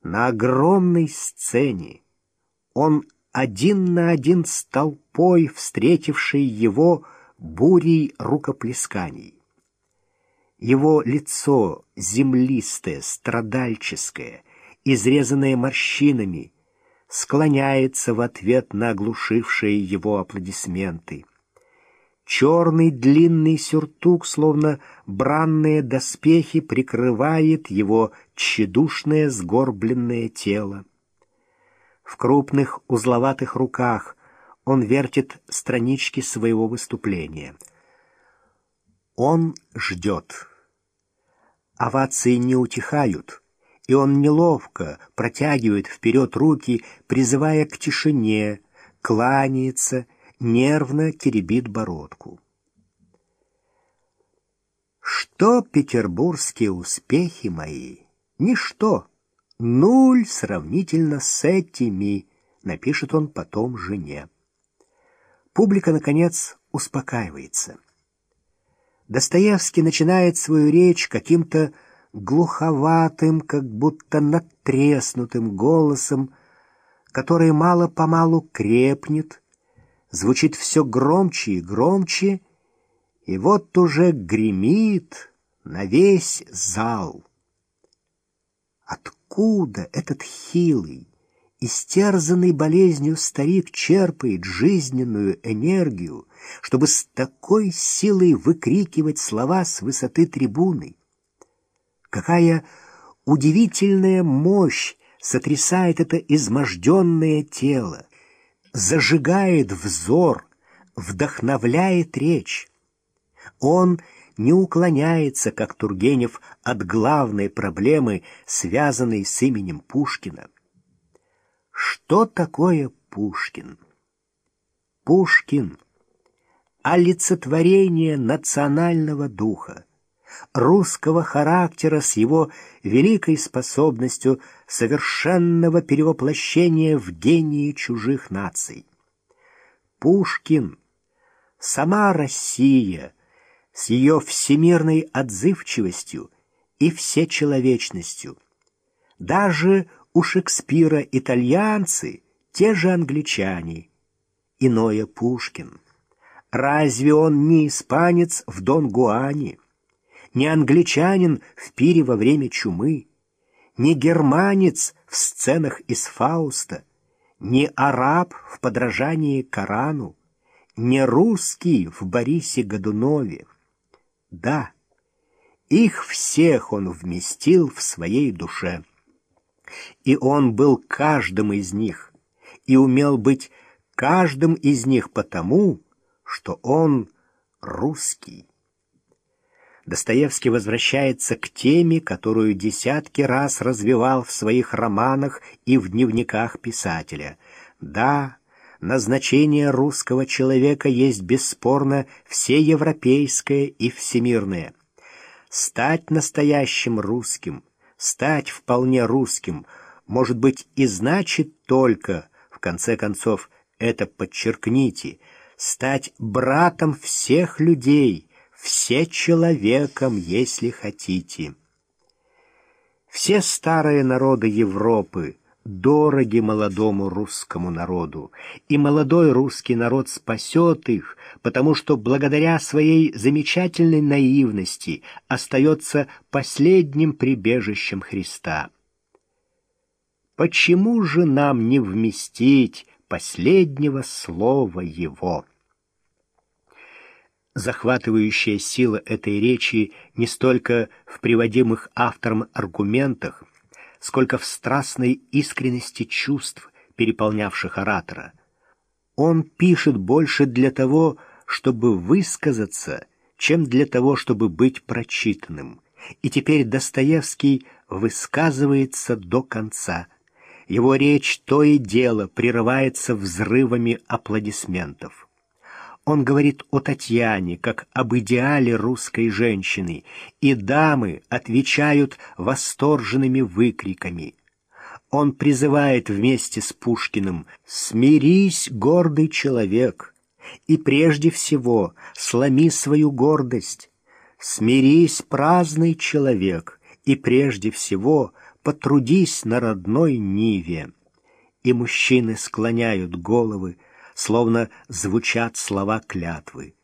на огромной сцене. Он один на один с толпой, встретившей его бурей рукоплесканий. Его лицо землистое, страдальческое, изрезанное морщинами, склоняется в ответ на оглушившие его аплодисменты. Черный длинный сюртук, словно бранные доспехи, прикрывает его тщедушное сгорбленное тело. В крупных узловатых руках он вертит странички своего выступления. Он ждет. Овации не утихают, и он неловко протягивает вперед руки, призывая к тишине, кланяется, нервно теребит бородку. Что петербургские успехи мои? Ничто. Нуль сравнительно с этими, напишет он потом жене. Публика, наконец, успокаивается. Достоевский начинает свою речь каким-то глуховатым, как будто надтреснутым голосом, который мало-помалу крепнет, звучит все громче и громче, и вот уже гремит на весь зал. Откуда этот хилый, истерзанный болезнью старик черпает жизненную энергию, чтобы с такой силой выкрикивать слова с высоты трибуны? Какая удивительная мощь сотрясает это изможденное тело, зажигает взор, вдохновляет речь. Он не уклоняется, как Тургенев, от главной проблемы, связанной с именем Пушкина. Что такое Пушкин? Пушкин — олицетворение национального духа, русского характера с его великой способностью совершенного перевоплощения в гении чужих наций. Пушкин — сама Россия с ее всемирной отзывчивостью и всечеловечностью. Даже у Шекспира итальянцы — те же англичане. Иное Пушкин. Разве он не испанец в Дон Гуане, не англичанин в пире во время чумы, не германец в сценах из Фауста, не араб в подражании Корану, не русский в Борисе Годунове? Да, их всех он вместил в своей душе. И он был каждым из них, и умел быть каждым из них потому, что он русский. Достоевский возвращается к теме, которую десятки раз развивал в своих романах и в дневниках писателя. Да, назначение русского человека есть бесспорно всеевропейское и всемирное. Стать настоящим русским, стать вполне русским, может быть, и значит только, в конце концов, это подчеркните, стать братом всех людей, все человеком, если хотите. Все старые народы Европы дороги молодому русскому народу, и молодой русский народ спасет их, потому что благодаря своей замечательной наивности остается последним прибежищем Христа. Почему же нам не вместить последнего слова Его? Захватывающая сила этой речи не столько в приводимых автором аргументах, сколько в страстной искренности чувств, переполнявших оратора. Он пишет больше для того, чтобы высказаться, чем для того, чтобы быть прочитанным. И теперь Достоевский высказывается до конца. Его речь то и дело прерывается взрывами аплодисментов. Он говорит о Татьяне, как об идеале русской женщины, и дамы отвечают восторженными выкриками. Он призывает вместе с Пушкиным: «Смирись, гордый человек, и прежде всего сломи свою гордость. Смирись, праздный человек, и прежде всего потрудись на родной ниве. И мужчины склоняют головы, словно звучат слова клятвы.